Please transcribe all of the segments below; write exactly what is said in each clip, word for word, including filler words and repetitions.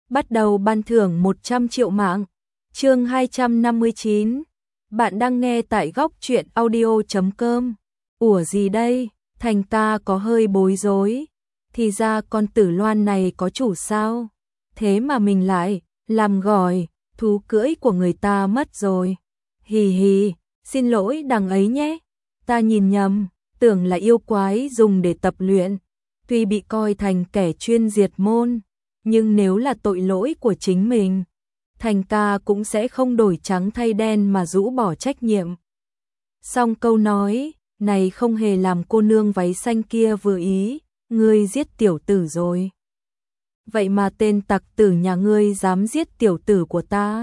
bắt đầu ban thưởng một trăm triệu mạng. Chương hai trăm năm mươi chín. Bạn đang nghe tại góc truyện audio chấm com. Ủa gì đây? Thành ca có hơi bối rối. Thì ra con Tử Loan này có chủ sao? Thế mà mình lại làm gỏi thú cưỡi của người ta mất rồi. Hì hì, xin lỗi đằng ấy nhé. Ta nhìn nhầm, tưởng là yêu quái dùng để tập luyện. Tuy bị coi thành kẻ chuyên diệt môn, nhưng nếu là tội lỗi của chính mình, Thành ca cũng sẽ không đổi trắng thay đen mà rũ bỏ trách nhiệm. Xong câu nói này không hề làm cô nương váy xanh kia vừa ý, ngươi giết tiểu tử rồi. Vậy mà tên tặc tử nhà ngươi dám giết tiểu tử của ta.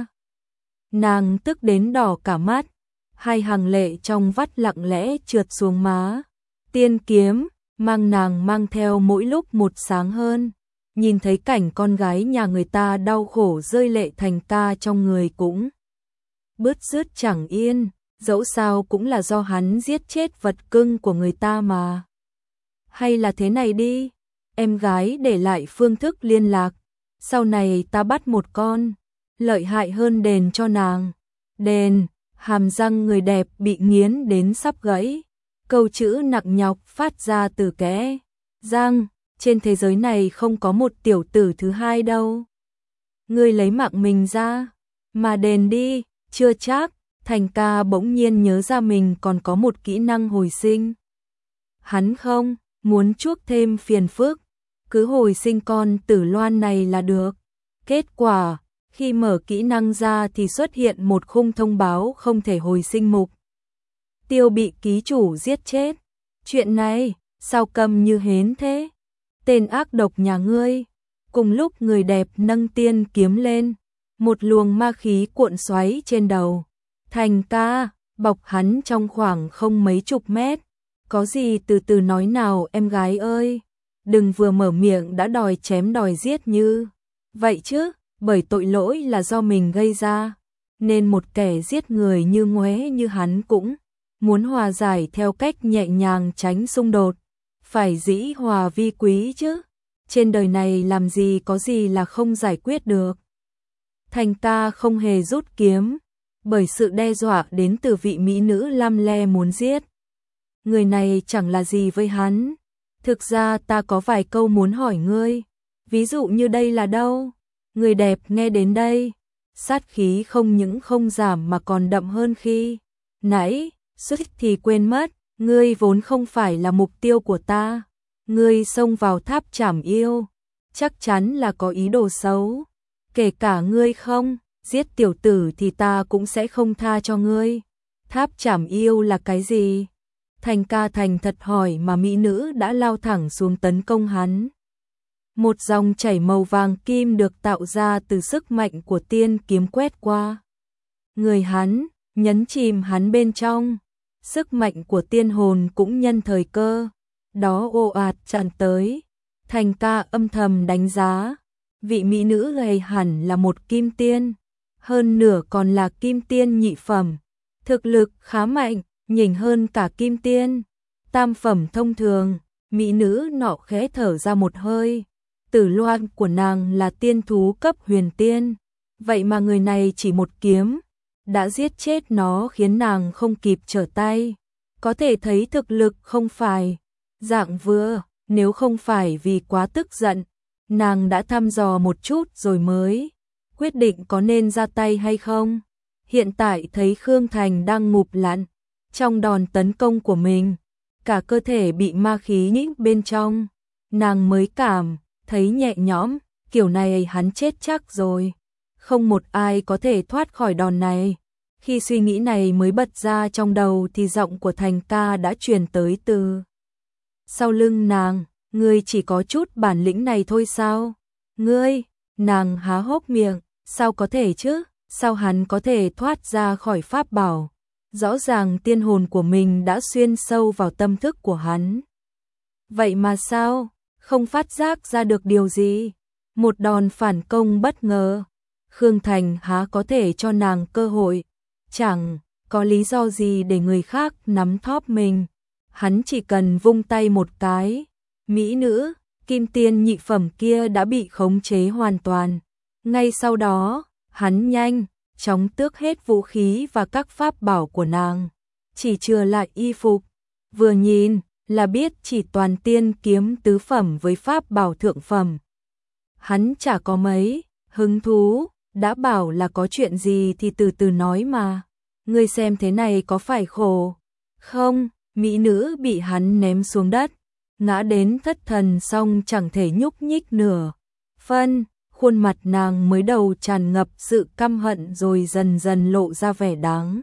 Nàng tức đến đỏ cả mắt, hai hàng lệ trong vắt lặng lẽ trượt xuống má. Tiên kiếm mang nàng mang theo mỗi lúc một sáng hơn. Nhìn thấy cảnh con gái nhà người ta đau khổ rơi lệ, Thành ca trong người cũng bứt rứt chẳng yên, dẫu sao cũng là do hắn giết chết vật cưng của người ta mà. Hay là thế này đi, em gái để lại phương thức liên lạc, sau này ta bắt một con lợi hại hơn đền cho nàng. Đền, hàm răng người đẹp bị nghiến đến sắp gãy, câu chữ nặng nhọc phát ra từ kẽ răng. Trên thế giới này không có một tiểu tử thứ hai đâu. Ngươi lấy mạng mình ra mà đền đi. Chưa chắc. Thành ca bỗng nhiên nhớ ra mình còn có một kỹ năng hồi sinh. Hắn không muốn chuốc thêm phiền phức, cứ hồi sinh con Tử Loan này là được. Kết quả, khi mở kỹ năng ra thì xuất hiện một khung thông báo không thể hồi sinh, mục tiêu bị ký chủ giết chết. Chuyện này sao câm như hến thế? Tên ác độc nhà ngươi. Cùng lúc người đẹp nâng tiên kiếm lên, một luồng ma khí cuộn xoáy trên đầu Thành ca, bọc hắn trong khoảng không mấy chục mét. Có gì từ từ nói nào em gái ơi, đừng vừa mở miệng đã đòi chém đòi giết như vậy chứ. Bởi tội lỗi là do mình gây ra, nên một kẻ giết người như ngoé như hắn cũng muốn hòa giải theo cách nhẹ nhàng tránh xung đột. Phải dĩ hòa vi quý chứ. Trên đời này làm gì có gì là không giải quyết được. Thành ca không hề rút kiếm, bởi sự đe dọa đến từ vị mỹ nữ lăm le muốn giết. Người này chẳng là gì với hắn. Thực ra ta có vài câu muốn hỏi ngươi. Ví dụ như đây là đâu? Người đẹp nghe đến đây, sát khí không những không giảm mà còn đậm hơn khi nãy. Sức thì quên mất. Ngươi vốn không phải là mục tiêu của ta. Ngươi xông vào tháp trảm yêu, chắc chắn là có ý đồ xấu. Kể cả ngươi không giết tiểu tử thì ta cũng sẽ không tha cho ngươi. Tháp trảm yêu là cái gì? Thành ca thành thật hỏi mà mỹ nữ đã lao thẳng xuống tấn công hắn. Một dòng chảy màu vàng kim được tạo ra từ sức mạnh của tiên kiếm quét qua người hắn, nhấn chìm hắn bên trong. Sức mạnh của tiên hồn cũng nhân thời cơ đó ồ ạt tràn tới. Thành ca âm thầm đánh giá, vị mỹ nữ này hẳn là một kim tiên, hơn nửa còn là kim tiên nhị phẩm, thực lực khá mạnh, nhỉnh hơn cả kim tiên tam phẩm thông thường. Mỹ nữ nọ khẽ thở ra một hơi. Tử Loan của nàng là tiên thú cấp huyền tiên, vậy mà người này chỉ một kiếm đã giết chết nó, khiến nàng không kịp trở tay. Có thể thấy thực lực không phải dạng vừa. Nếu không phải vì quá tức giận, nàng đã thăm dò một chút rồi mới quyết định có nên ra tay hay không. Hiện tại thấy Khương Thành đang ngụp lặn trong đòn tấn công của mình, cả cơ thể bị ma khí nhĩ bên trong, nàng mới cảm thấy nhẹ nhõm. Kiểu này hắn chết chắc rồi, không một ai có thể thoát khỏi đòn này. Khi suy nghĩ này mới bật ra trong đầu thì giọng của Thành ca đã truyền tới từ sau lưng nàng. Ngươi chỉ có chút bản lĩnh này thôi sao? Ngươi, nàng há hốc miệng, sao có thể chứ? Sao hắn có thể thoát ra khỏi pháp bảo? Rõ ràng tiên hồn của mình đã xuyên sâu vào tâm thức của hắn. Vậy mà sao? Không phát giác ra được điều gì? Một đòn phản công bất ngờ. Khương Thành há có thể cho nàng cơ hội? Chẳng có lý do gì để người khác nắm thóp mình. Hắn chỉ cần vung tay một cái, mỹ nữ kim tiên nhị phẩm kia đã bị khống chế hoàn toàn. Ngay sau đó, hắn nhanh chóng tước hết vũ khí và các pháp bảo của nàng, chỉ chừa lại y phục. Vừa nhìn là biết chỉ toàn tiên kiếm tứ phẩm với pháp bảo thượng phẩm. Hắn chả có mấy hứng thú, đã bảo là có chuyện gì thì từ từ nói mà. Ngươi xem thế này có phải khổ không? Mỹ nữ bị hắn ném xuống đất, ngã đến thất thần xong chẳng thể nhúc nhích nửa phân, khuôn mặt nàng mới đầu tràn ngập sự căm hận rồi dần dần lộ ra vẻ đáng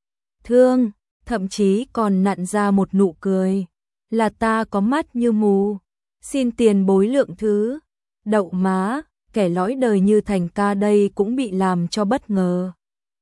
thương, thậm chí còn nặn ra một nụ cười. Là ta có mắt như mù, xin tiền bối lượng thứ. Đậu má, kẻ lõi đời như Thành ca đây cũng bị làm cho bất ngờ.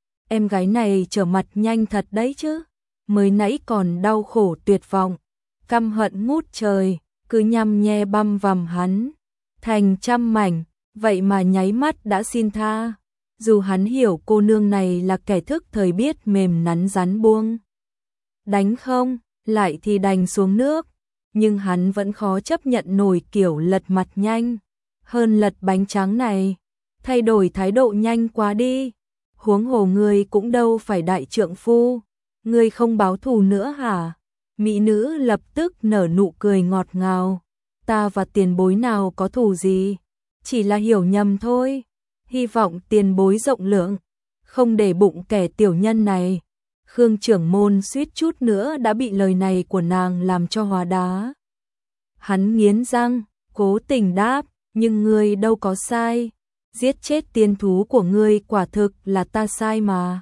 Em gái này trở mặt nhanh thật đấy chứ, mới nãy còn đau khổ tuyệt vọng, căm hận ngút trời, cứ nhăm nhe băm vằm hắn thành trăm mảnh, vậy mà nháy mắt đã xin tha. Dù hắn hiểu cô nương này là kẻ thức thời biết mềm nắn rắn buông đánh không lại thì đành xuống nước, nhưng hắn vẫn khó chấp nhận nổi kiểu lật mặt nhanh hơn lật bánh tráng này, thay đổi thái độ nhanh quá đi. Huống hồ ngươi cũng đâu phải đại trượng phu, ngươi không báo thù nữa hả? Mỹ nữ lập tức nở nụ cười ngọt ngào, ta và tiền bối nào có thù gì, chỉ là hiểu nhầm thôi, hy vọng tiền bối rộng lượng, không để bụng kẻ tiểu nhân này. Khương trưởng môn suýt chút nữa đã bị lời này của nàng làm cho hóa đá. Hắn nghiến răng, cố tình đáp, nhưng ngươi đâu có sai, giết chết tiên thú của ngươi quả thực là ta sai mà.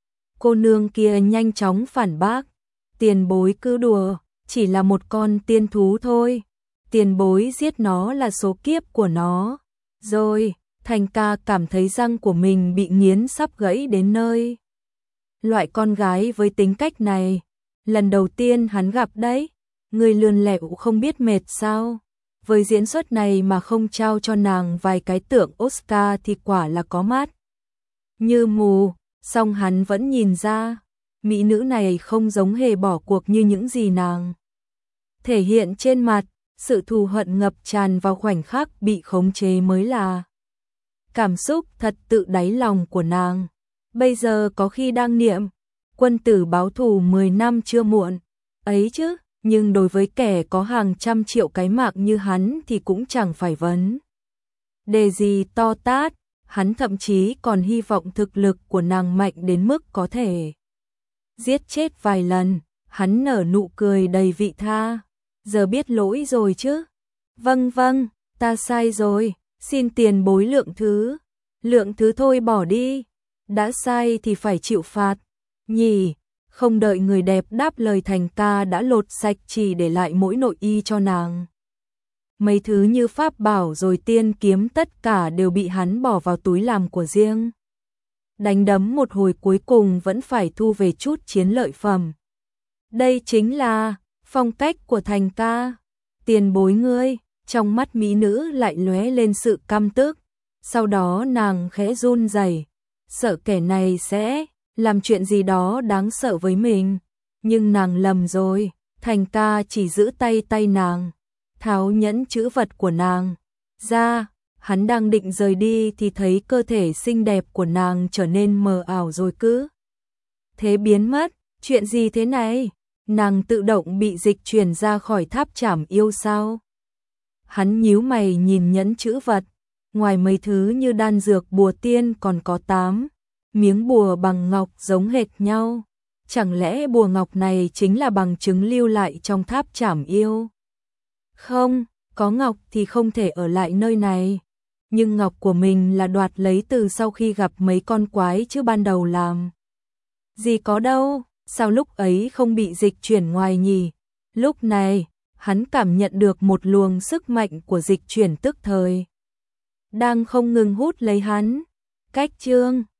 Cô nương kia nhanh chóng phản bác, tiền bối cứ đùa, chỉ là một con tiên thú thôi, tiền bối giết nó là số kiếp của nó. Rồi, Thành ca cảm thấy răng của mình bị nghiến sắp gãy đến nơi. Loại con gái với tính cách này, lần đầu tiên hắn gặp đấy, người lươn lẹo không biết mệt sao. Với diễn xuất này mà không trao cho nàng vài cái tượng Oscar thì quả là có mắt như mù, song hắn vẫn nhìn ra, mỹ nữ này không giống hề bỏ cuộc như những gì nàng thể hiện trên mặt, sự thù hận ngập tràn vào khoảnh khắc bị khống chế mới là cảm xúc thật tự đáy lòng của nàng. Bây giờ có khi đang niệm, quân tử báo thù mười năm chưa muộn, ấy chứ, nhưng đối với kẻ có hàng trăm triệu cái mạng như hắn thì cũng chẳng phải vấn đề gì to tát, hắn thậm chí còn hy vọng thực lực của nàng mạnh đến mức có thể giết chết vài lần. Hắn nở nụ cười đầy vị tha, giờ biết lỗi rồi chứ? Vâng vâng, ta sai rồi, xin tiền bối lượng thứ. Lượng thứ thôi bỏ đi, đã sai thì phải chịu phạt, nhỉ? Không đợi người đẹp đáp lời, Thành ca đã lột sạch chỉ để lại mỗi nội y cho nàng. Mấy thứ như pháp bảo rồi tiên kiếm tất cả đều bị hắn bỏ vào túi làm của riêng. Đánh đấm một hồi cuối cùng vẫn phải thu về chút chiến lợi phẩm. Đây chính là phong cách của Thành ca. Tiền bối ngươi, trong mắt mỹ nữ lại lóe lên sự căm tức. Sau đó nàng khẽ run rẩy, sợ kẻ này sẽ làm chuyện gì đó đáng sợ với mình. Nhưng nàng lầm rồi, Thành ca chỉ giữ tay tay nàng, tháo nhẫn chữ vật của nàng ra. Hắn đang định rời đi thì thấy cơ thể xinh đẹp của nàng trở nên mờ ảo rồi cứ thế biến mất. Chuyện gì thế này? Nàng tự động bị dịch chuyển ra khỏi tháp trảm yêu sao? Hắn nhíu mày nhìn nhẫn chữ vật, ngoài mấy thứ như đan dược bùa tiên còn có tám miếng bùa bằng ngọc giống hệt nhau. Chẳng lẽ bùa ngọc này chính là bằng chứng lưu lại trong tháp trảm yêu? Không, có ngọc thì không thể ở lại nơi này. Nhưng ngọc của mình là đoạt lấy từ sau khi gặp mấy con quái chứ ban đầu làm gì có đâu, sao lúc ấy không bị dịch chuyển ngoài nhỉ? Lúc này, hắn cảm nhận được một luồng sức mạnh của dịch chuyển tức thời đang không ngừng hút lấy hắn. Cách chương